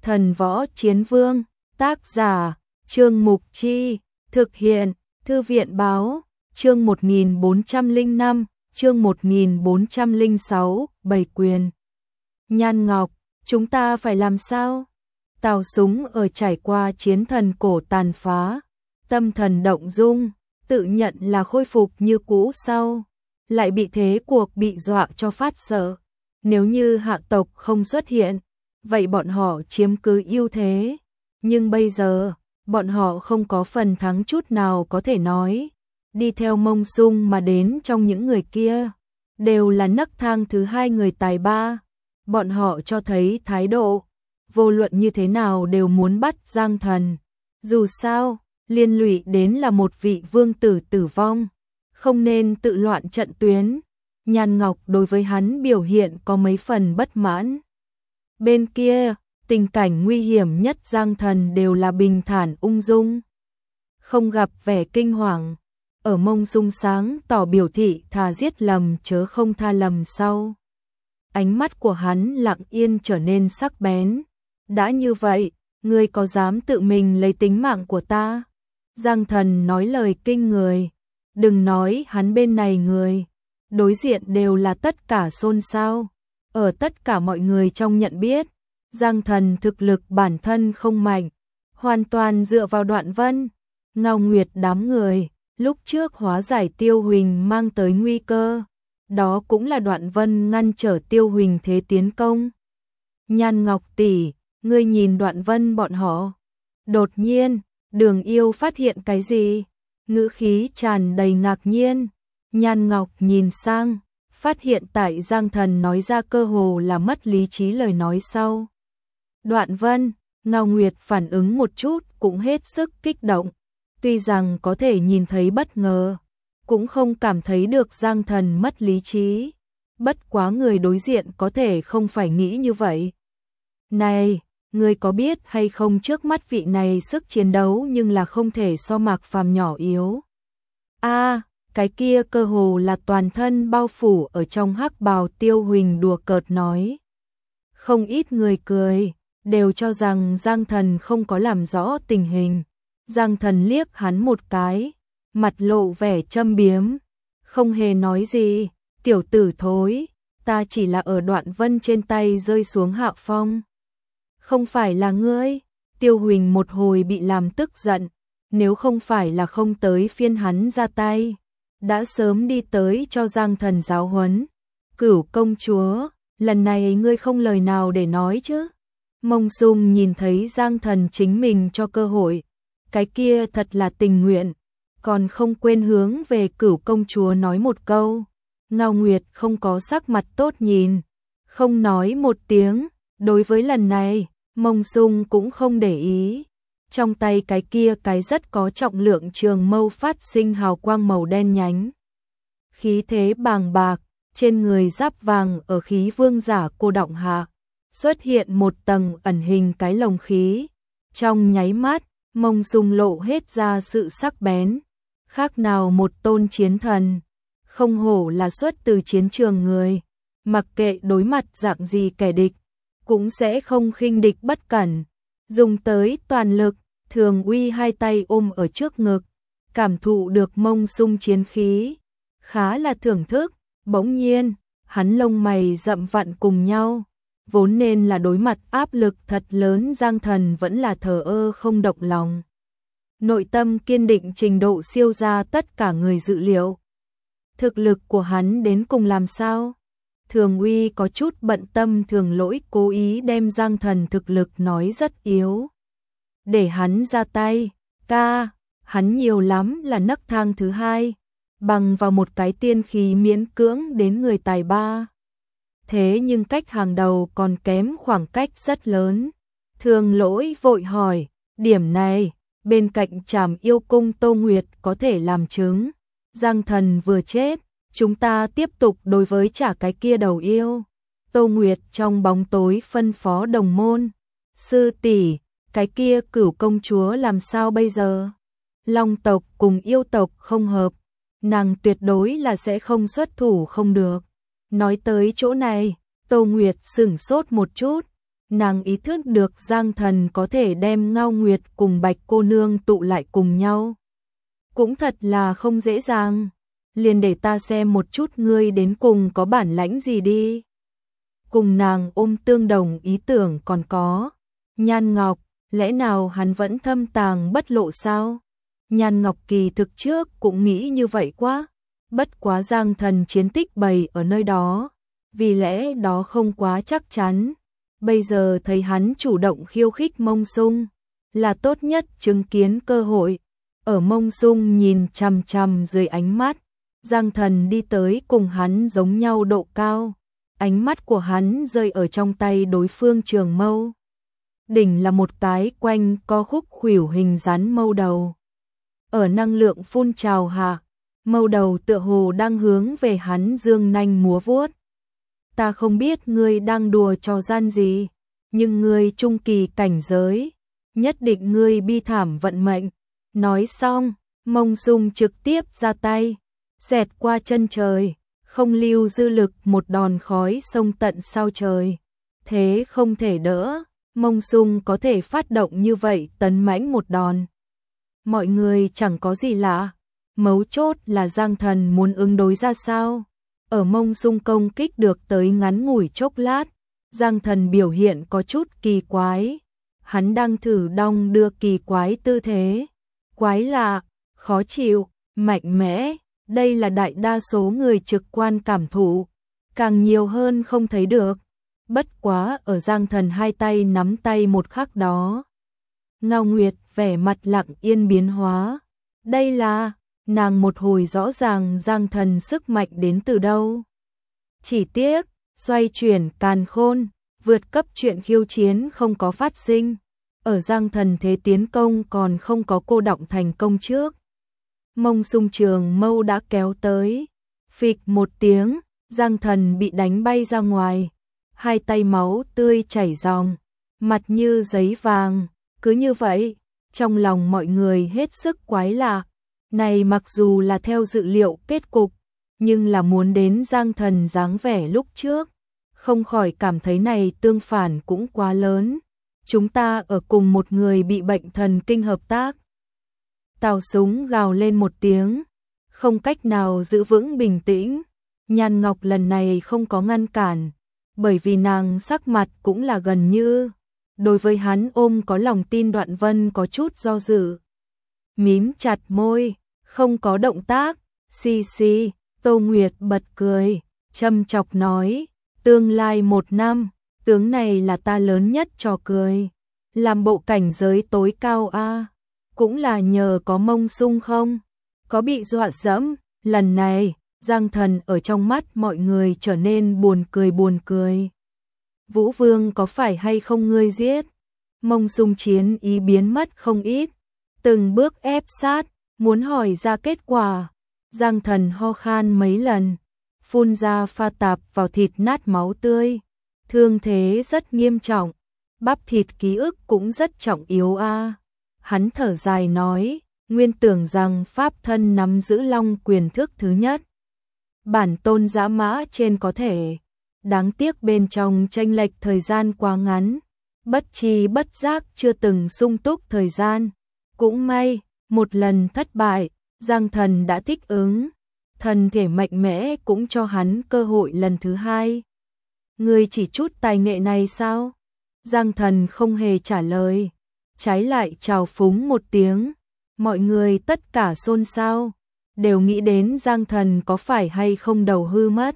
Thần Võ Chiến Vương, tác giả, Trương Mục Chi, thực hiện, Thư viện Báo, chương 1405, chương 1406, Bầy Quyền. Nhan Ngọc, chúng ta phải làm sao? Tào Súng ở trải qua chiến thần cổ tàn phá, tâm thần động dung, tự nhận là khôi phục như cũ sau, lại bị thế cuộc bị dọa cho phát sợ. Nếu như hạ tộc không xuất hiện, vậy bọn họ chiếm cứ ưu thế. Nhưng bây giờ, bọn họ không có phần thắng chút nào có thể nói. Đi theo Mông Sung mà đến trong những người kia, đều là nấc thang thứ hai người tài ba. Bọn họ cho thấy thái độ, vô luận như thế nào đều muốn bắt Giang Thần. Dù sao, liên lụy đến là một vị vương tử tử vong, không nên tự loạn trận tuyến. Nhan Ngọc đối với hắn biểu hiện có mấy phần bất mãn. Bên kia, tình cảnh nguy hiểm nhất Giang Thần đều là bình thản ung dung, không gặp vẻ kinh hoàng. Ở Mông Sung sáng tỏ biểu thị thà giết lầm chớ không tha lầm sau. Ánh mắt của hắn lặng yên trở nên sắc bén. Đã như vậy, ngươi có dám tự mình lấy tính mạng của ta? Giang Thần nói lời kinh người. Đừng nói hắn bên này người, đối diện đều là tất cả xôn xao. Ở tất cả mọi người trong nhận biết, Giang Thần thực lực bản thân không mạnh, hoàn toàn dựa vào Đoạn Vân, Ngao Nguyệt đám người. Lúc trước hóa giải Tiêu Huỳnh mang tới nguy cơ, đó cũng là Đoạn Vân ngăn trở Tiêu Huỳnh thế tiến công. Nhan Ngọc tỷ, ngươi nhìn Đoạn Vân bọn họ. Đột nhiên, Đường Yêu phát hiện cái gì? Ngữ khí tràn đầy ngạc nhiên. Nhan Ngọc nhìn sang, phát hiện tại Giang Thần nói ra cơ hồ là mất lý trí lời nói sau. Đoạn Vân, Ngao Nguyệt phản ứng một chút cũng hết sức kích động. Tuy rằng có thể nhìn thấy bất ngờ, cũng không cảm thấy được Giang Thần mất lý trí. Bất quá người đối diện có thể không phải nghĩ như vậy. Này, ngươi có biết hay không, trước mắt vị này sức chiến đấu nhưng là không thể so Mạc Phàm nhỏ yếu. Cái kia cơ hồ là toàn thân bao phủ ở trong hắc bào. Tiêu Huỳnh đùa cợt nói. Không ít người cười, đều cho rằng Giang Thần không có làm rõ tình hình. Giang Thần liếc hắn một cái, mặt lộ vẻ châm biếm, không hề nói gì. Tiểu tử thối, ta chỉ là ở Đoạn Vân trên tay rơi xuống hạ phong. Không phải là ngươi. Tiêu Huỳnh một hồi bị làm tức giận, nếu không phải là không tới phiên hắn ra tay, đã sớm đi tới cho Giang Thần giáo huấn. Cửu công chúa, lần này ngươi không lời nào để nói chứ? Mông Sung nhìn thấy Giang Thần chính mình cho cơ hội, cái kia thật là tình nguyện, còn không quên hướng về Cửu công chúa nói một câu. Ngao Nguyệt không có sắc mặt tốt nhìn, không nói một tiếng. Đối với lần này, Mông Sung cũng không để ý. Trong tay cái kia cái rất có trọng lượng trường mâu phát sinh hào quang màu đen nhánh. Khí thế bàng bạc, trên người giáp vàng ở khí vương giả cô động hạ, xuất hiện một tầng ẩn hình cái lồng khí. Trong nháy mắt, Mông Sung lộ hết ra sự sắc bén, khác nào một tôn chiến thần. Không hổ là xuất từ chiến trường người, mặc kệ đối mặt dạng gì kẻ địch, cũng sẽ không khinh địch bất cẩn, dùng tới toàn lực. Thường Uy hai tay ôm ở trước ngực, cảm thụ được Mông Sung chiến khí, khá là thưởng thức. Bỗng nhiên, hắn lông mày rậm vặn cùng nhau, vốn nên là đối mặt áp lực thật lớn Giang Thần vẫn là thờ ơ không động lòng. Nội tâm kiên định trình độ siêu ra tất cả người dự liệu. Thực lực của hắn đến cùng làm sao? Thường Uy có chút bận tâm. Thường Lỗi cố ý đem Giang Thần thực lực nói rất yếu, để hắn ra tay. Hắn nhiều lắm là nấc thang thứ hai, bằng vào một cái tiên khí miễn cưỡng đến người tài ba. Thế nhưng cách hàng đầu còn kém khoảng cách rất lớn. Thường Lỗi vội hỏi, điểm này, bên cạnh Trảm Yêu Cung Tô Nguyệt có thể làm chứng. Giang Thần vừa chết, chúng ta tiếp tục đối với trả cái kia đầu yêu. Tô Nguyệt trong bóng tối phân phó đồng môn. Sư tỷ, cái kia Cửu công chúa làm sao bây giờ? Long tộc cùng yêu tộc không hợp, nàng tuyệt đối là sẽ không xuất thủ không được. Nói tới chỗ này, Tô Nguyệt sửng sốt một chút, nàng ý thức được Giang Thần có thể đem Ngao Nguyệt cùng Bạch cô nương tụ lại cùng nhau. Cũng thật là không dễ dàng, liền để ta xem một chút ngươi đến cùng có bản lãnh gì đi. Cùng nàng ôm tương đồng ý tưởng còn có Nhan Ngọc, lẽ nào hắn vẫn thâm tàng bất lộ sao? Nhan Ngọc kỳ thực trước cũng nghĩ như vậy quá, bất quá Giang Thần chiến tích bày ở nơi đó, vì lẽ đó không quá chắc chắn. Bây giờ thấy hắn chủ động khiêu khích Mông Sung, là tốt nhất chứng kiến cơ hội. Ở Mông Sung nhìn chằm chằm dưới ánh mắt, Giang Thần đi tới cùng hắn giống nhau độ cao. Ánh mắt của hắn rơi ở trong tay đối phương trường mâu. Đỉnh là một cái quanh co khúc khuỷu hình rắn mâu đầu. Ở năng lượng phun trào hạ, mâu đầu tựa hồ đang hướng về hắn dương nanh múa vuốt. Ta không biết ngươi đang đùa trò gian gì, nhưng ngươi trung kỳ cảnh giới, nhất định ngươi bi thảm vận mệnh. Nói xong, Mông Sung trực tiếp ra tay, xẹt qua chân trời, không lưu dư lực, một đòn khói xông tận sao trời. Thế không thể đỡ, Mông Sung có thể phát động như vậy tấn mãnh một đòn. Mọi người chẳng có gì lạ, mấu chốt là Giang Thần muốn ứng đối ra sao. Ở Mông Sung công kích được tới ngắn ngủi chốc lát, Giang Thần biểu hiện có chút kỳ quái. Hắn đang thử đong đưa kỳ quái tư thế. Quái lạ, khó chịu, mạnh mẽ, đây là đại đa số người trực quan cảm thụ, càng nhiều hơn không thấy được. Bất quá ở Giang Thần hai tay nắm tay một khắc đó, Ngao Nguyệt vẻ mặt lặng yên biến hóa. Đây là, nàng một hồi rõ ràng Giang Thần sức mạnh đến từ đâu. Chỉ tiếc, xoay chuyển càn khôn, vượt cấp chuyện khiêu chiến không có phát sinh. Ở Giang Thần thế tiến công còn không có cô động thành công trước. Mông Sung trường mâu đã kéo tới. Phịch một tiếng, Giang Thần bị đánh bay ra ngoài. Hai tay máu tươi chảy ròng, mặt như giấy vàng. Cứ như vậy, trong lòng mọi người hết sức quái lạ. Này mặc dù là theo dự liệu kết cục, nhưng là muốn đến Giang Thần dáng vẻ lúc trước. Không khỏi cảm thấy này tương phản cũng quá lớn. Chúng ta ở cùng một người bị bệnh thần kinh hợp tác. Tào Súng gào lên một tiếng, không cách nào giữ vững bình tĩnh. Nhan Ngọc lần này không có ngăn cản, bởi vì nàng sắc mặt cũng là gần như. Đối với hắn ôm có lòng tin Đoạn Vân có chút do dự. Mím chặt môi, không có động tác. Xì xì, Tô Nguyệt bật cười, châm chọc nói, tương lai 1 năm, tướng này là ta lớn nhất trò cười. Làm bộ cảnh giới tối cao a, cũng là nhờ có Mông Sung không? Có bị dọa dẫm, lần này, Giang Thần ở trong mắt mọi người trở nên buồn cười. Vũ Vương có phải hay không ngươi giết? Mông Sung chiến ý biến mất không ít, từng bước ép sát, muốn hỏi ra kết quả. Giang Thần ho khan mấy lần, phun ra pha tạp vào thịt nát máu tươi. Thương thế rất nghiêm trọng, bắp thịt ký ức cũng rất trọng yếu a. Hắn thở dài nói, nguyên tưởng rằng pháp thân nắm giữ long quyền thức thứ nhất. Bản tôn dã mã trên có thể, đáng tiếc bên trong chênh lệch thời gian quá ngắn, bất tri bất giác chưa từng sung túc thời gian. Cũng may, một lần thất bại, Giang Thần đã thích ứng, thần thể mạnh mẽ cũng cho hắn cơ hội lần thứ hai. Ngươi chỉ chút tài nghệ này sao? Giang Thần không hề trả lời, trái lại chào phúng một tiếng. Mọi người tất cả xôn xao, đều nghĩ đến Giang Thần có phải hay không đầu hư mất.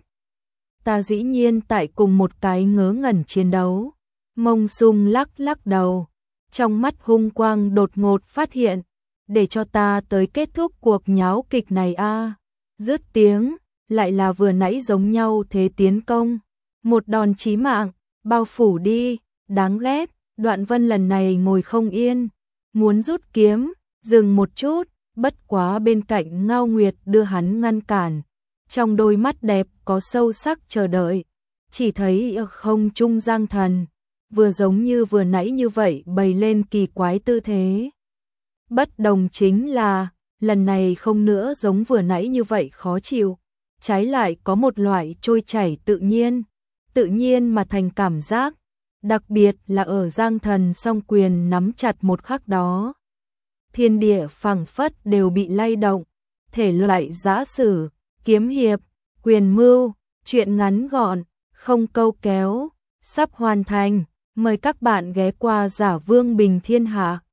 Ta dĩ nhiên tại cùng một cái ngớ ngẩn chiến đấu. Mông Sung lắc đầu, trong mắt hung quang đột ngột phát hiện, để cho ta tới kết thúc cuộc nháo kịch này a. Dứt tiếng, lại là vừa nãy giống nhau thế tiến công, một đòn chí mạng, bao phủ đi, đáng ghét. Đoạn Vân lần này ngồi không yên, muốn rút kiếm, dừng một chút, bất quá bên cạnh Ngao Nguyệt đưa hắn ngăn cản. Trong đôi mắt đẹp có sâu sắc chờ đợi, chỉ thấy không trung Giang Thần, vừa giống như vừa nãy như vậy bày lên kỳ quái tư thế. Bất đồng chính là, lần này không nữa giống vừa nãy như vậy khó chịu, trái lại có một loại trôi chảy tự nhiên mà thành cảm giác. đặc biệt là ở Giang Thần song quyền nắm chặt một khắc đó. Thiên địa phẳng phất đều bị lay động, thể loại giã sử, kiếm hiệp, quyền mưu, truyện ngắn gọn, không câu kéo, sắp hoàn thành, mời các bạn ghé qua Giả Vương Bình Thiên Hạ.